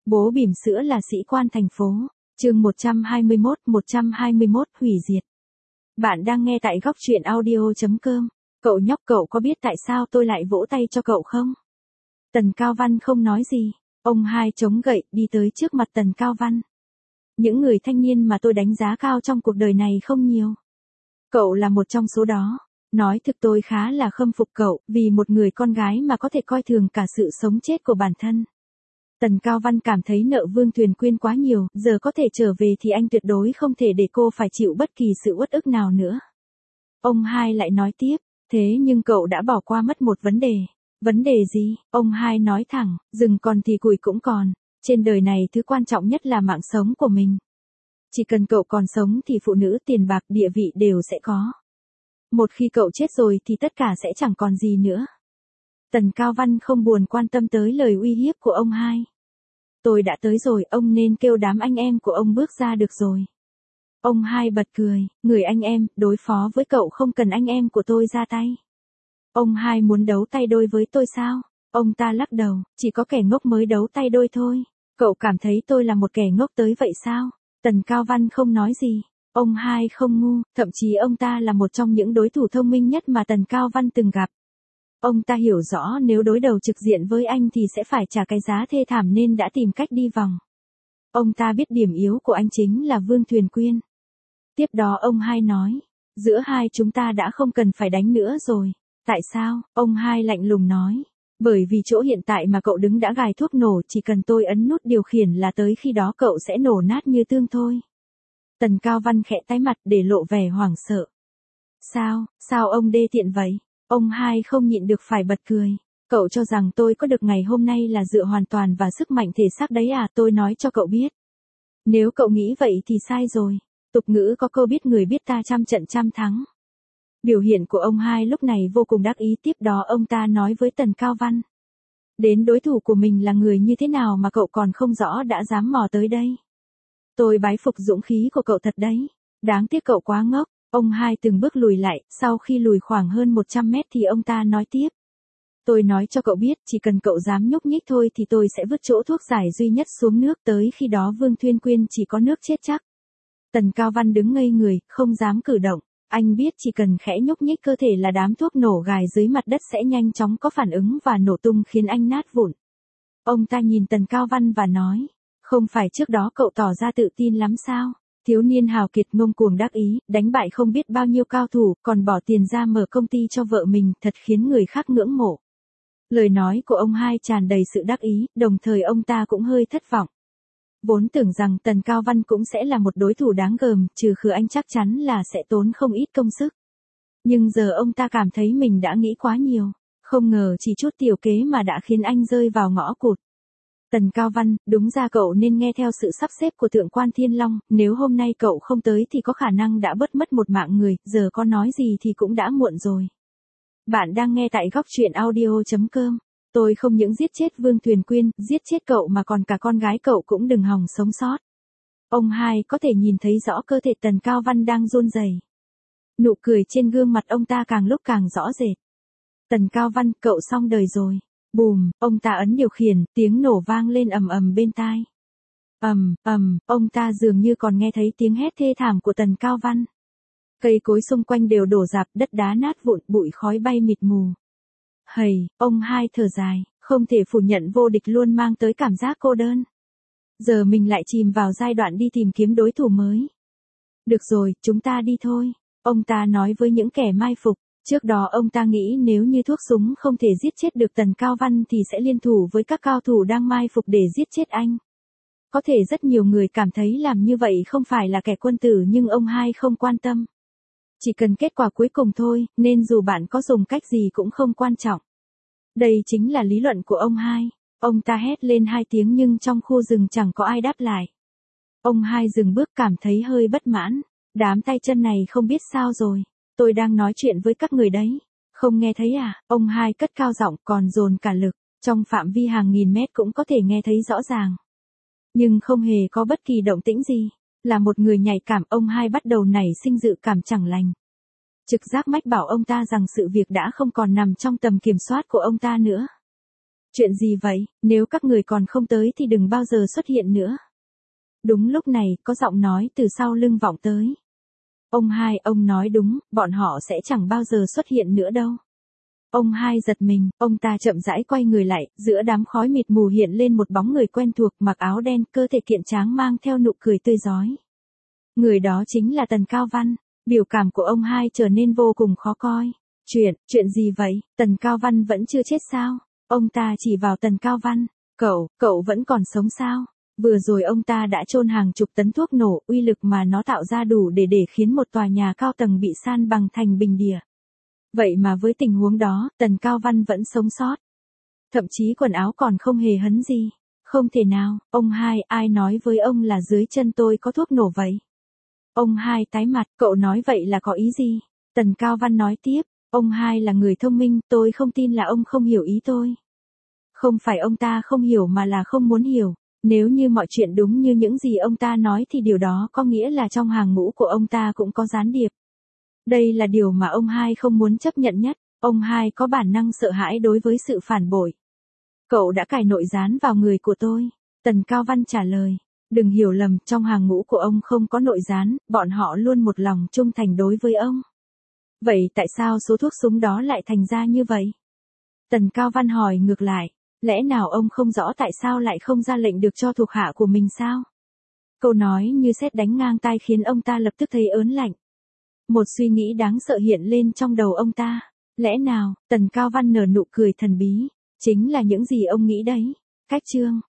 Bố bỉm sữa là sĩ quan thành phố. Chương 121 hủy diệt. Bạn đang nghe tại góc truyện audio.com. Cậu nhóc, cậu có biết tại sao tôi lại vỗ tay cho cậu không? Tần Cao Văn không nói gì. Ông hai chống gậy đi tới trước mặt Tần Cao Văn. Những người thanh niên mà tôi đánh giá cao trong cuộc đời này không nhiều. Cậu là một trong số đó. Nói thực, tôi khá là khâm phục cậu, vì một người con gái mà có thể coi thường cả sự sống chết của bản thân. Tần Cao Văn cảm thấy nợ Vương Thuyền Quyên quá nhiều, giờ có thể trở về thì anh tuyệt đối không thể để cô phải chịu bất kỳ sự uất ức nào nữa. Ông hai lại nói tiếp, thế nhưng cậu đã bỏ qua mất một vấn đề. Vấn đề gì? Ông hai nói thẳng, rừng còn thì củi cũng còn. Trên đời này thứ quan trọng nhất là mạng sống của mình. Chỉ cần cậu còn sống thì phụ nữ, tiền bạc, địa vị đều sẽ có. Một khi cậu chết rồi thì tất cả sẽ chẳng còn gì nữa. Tần Cao Văn không buồn quan tâm tới lời uy hiếp của ông hai. Tôi đã tới rồi, ông nên kêu đám anh em của ông bước ra được rồi. Ông hai bật cười, người anh em, đối phó với cậu không cần anh em của tôi ra tay. Ông hai muốn đấu tay đôi với tôi sao? Ông ta lắc đầu, chỉ có kẻ ngốc mới đấu tay đôi thôi. Cậu cảm thấy tôi là một kẻ ngốc tới vậy sao? Tần Cao Văn không nói gì. Ông hai không ngu, thậm chí ông ta là một trong những đối thủ thông minh nhất mà Tần Cao Văn từng gặp. Ông ta hiểu rõ nếu đối đầu trực diện với anh thì sẽ phải trả cái giá thê thảm nên đã tìm cách đi vòng. Ông ta biết điểm yếu của anh chính là Vương Thuyền Quyên. Tiếp đó ông hai nói, giữa hai chúng ta đã không cần phải đánh nữa rồi. Tại sao? Ông hai lạnh lùng nói. Bởi vì chỗ hiện tại mà cậu đứng đã gài thuốc nổ, chỉ cần tôi ấn nút điều khiển là tới khi đó cậu sẽ nổ nát như tương thôi. Tần Cao Văn khẽ tái mặt để lộ vẻ hoảng sợ. Sao ông đê tiện vậy? Ông hai không nhịn được phải bật cười. Cậu cho rằng tôi có được ngày hôm nay là dựa hoàn toàn vào sức mạnh thể xác đấy à? Tôi nói cho cậu biết. Nếu cậu nghĩ vậy thì sai rồi. Tục ngữ có câu biết người biết ta trăm trận trăm thắng. Biểu hiện của ông hai lúc này vô cùng đắc ý, tiếp đó ông ta nói với Tần Cao Văn. Đến đối thủ của mình là người như thế nào mà cậu còn không rõ đã dám mò tới đây. Tôi bái phục dũng khí của cậu thật đấy. Đáng tiếc cậu quá ngốc. Ông hai từng bước lùi lại, sau khi lùi khoảng hơn 100 mét thì ông ta nói tiếp. Tôi nói cho cậu biết, chỉ cần cậu dám nhúc nhích thôi thì tôi sẽ vứt chỗ thuốc giải duy nhất xuống nước, tới khi đó Vương Thuyền Quyên chỉ có nước chết chắc. Tần Cao Văn đứng ngây người, không dám cử động. Anh biết chỉ cần khẽ nhúc nhích cơ thể là đám thuốc nổ gài dưới mặt đất sẽ nhanh chóng có phản ứng và nổ tung khiến anh nát vụn. Ông ta nhìn Tần Cao Văn và nói, không phải trước đó cậu tỏ ra tự tin lắm sao? Thiếu niên hào kiệt ngông cuồng đắc ý, đánh bại không biết bao nhiêu cao thủ, còn bỏ tiền ra mở công ty cho vợ mình, thật khiến người khác ngưỡng mộ. Lời nói của ông hai tràn đầy sự đắc ý, đồng thời ông ta cũng hơi thất vọng. Vốn tưởng rằng Tần Cao Văn cũng sẽ là một đối thủ đáng gờm, trừ khử anh chắc chắn là sẽ tốn không ít công sức. Nhưng giờ ông ta cảm thấy mình đã nghĩ quá nhiều, không ngờ chỉ chút tiểu kế mà đã khiến anh rơi vào ngõ cụt. Tần Cao Văn, đúng ra cậu nên nghe theo sự sắp xếp của Thượng quan Thiên Long, nếu hôm nay cậu không tới thì có khả năng đã bớt mất một mạng người, giờ có nói gì thì cũng đã muộn rồi. Bạn đang nghe tại góc truyện audio.com. Tôi không những giết chết Vương Thuyền Quyên, giết chết cậu mà còn cả con gái cậu cũng đừng hòng sống sót. Ông hai có thể nhìn thấy rõ cơ thể Tần Cao Văn đang run rẩy. Nụ cười trên gương mặt ông ta càng lúc càng rõ rệt. Tần Cao Văn, cậu xong đời rồi. Bùm, ông ta ấn điều khiển, tiếng nổ vang lên ầm ầm bên tai. Ông ta dường như còn nghe thấy tiếng hét thê thảm của Tần Cao Văn. Cây cối xung quanh đều đổ rạp, đất đá nát vụn, bụi khói bay mịt mù. Hầy, ông hai thở dài, không thể phủ nhận vô địch luôn mang tới cảm giác cô đơn. Giờ mình lại chìm vào giai đoạn đi tìm kiếm đối thủ mới. Được rồi, chúng ta đi thôi. Ông ta nói với những kẻ mai phục. Trước đó ông ta nghĩ nếu như thuốc súng không thể giết chết được Tần Cao Văn thì sẽ liên thủ với các cao thủ đang mai phục để giết chết anh. Có thể rất nhiều người cảm thấy làm như vậy không phải là kẻ quân tử, nhưng ông hai không quan tâm. Chỉ cần kết quả cuối cùng thôi, nên dù bạn có dùng cách gì cũng không quan trọng. Đây chính là lý luận của ông hai. Ông ta hét lên 2 tiếng nhưng trong khu rừng chẳng có ai đáp lại. Ông hai dừng bước, cảm thấy hơi bất mãn. Đám tay chân này không biết sao rồi. Tôi đang nói chuyện với các người đấy. Không nghe thấy à? Ông hai cất cao giọng còn dồn cả lực. Trong phạm vi hàng nghìn mét cũng có thể nghe thấy rõ ràng. Nhưng không hề có bất kỳ động tĩnh gì. Là một người nhạy cảm, ông hai bắt đầu nảy sinh dự cảm chẳng lành. Trực giác mách bảo ông ta rằng sự việc đã không còn nằm trong tầm kiểm soát của ông ta nữa. Chuyện gì vậy, nếu các người còn không tới thì đừng bao giờ xuất hiện nữa. Đúng lúc này, có giọng nói từ sau lưng vọng tới. Ông hai, ông nói đúng, bọn họ sẽ chẳng bao giờ xuất hiện nữa đâu. Ông hai giật mình, ông ta chậm rãi quay người lại, giữa đám khói mịt mù hiện lên một bóng người quen thuộc, mặc áo đen, cơ thể kiện tráng mang theo nụ cười tươi rói. Người đó chính là Tần Cao Văn. Biểu cảm của ông hai trở nên vô cùng khó coi. Chuyện gì vậy, Tần Cao Văn vẫn chưa chết sao? Ông ta chỉ vào Tần Cao Văn. Cậu vẫn còn sống sao? Vừa rồi ông ta đã chôn hàng chục tấn thuốc nổ, uy lực mà nó tạo ra đủ để khiến một tòa nhà cao tầng bị san bằng thành bình địa. Vậy mà với tình huống đó, Tần Cao Văn vẫn sống sót. Thậm chí quần áo còn không hề hấn gì. Không thể nào, ông hai, ai nói với ông là dưới chân tôi có thuốc nổ vậy? Ông hai tái mặt, cậu nói vậy là có ý gì? Tần Cao Văn nói tiếp, ông hai là người thông minh, tôi không tin là ông không hiểu ý tôi. Không phải ông ta không hiểu mà là không muốn hiểu. Nếu như mọi chuyện đúng như những gì ông ta nói thì điều đó có nghĩa là trong hàng ngũ của ông ta cũng có gián điệp. Đây là điều mà ông hai không muốn chấp nhận nhất. Ông hai có bản năng sợ hãi đối với sự phản bội. Cậu đã cài nội gián vào người của tôi. Tần Cao Văn trả lời. Đừng hiểu lầm, trong hàng ngũ của ông không có nội gián, bọn họ luôn một lòng trung thành đối với ông. Vậy tại sao số thuốc súng đó lại thành ra như vậy? Tần Cao Văn hỏi ngược lại. Lẽ nào ông không rõ tại sao lại không ra lệnh được cho thuộc hạ của mình sao? Câu nói như sét đánh ngang tai khiến ông ta lập tức thấy ớn lạnh. Một suy nghĩ đáng sợ hiện lên trong đầu ông ta. Lẽ nào, Tần Cao Văn nở nụ cười thần bí. Chính là những gì ông nghĩ đấy. Cách chương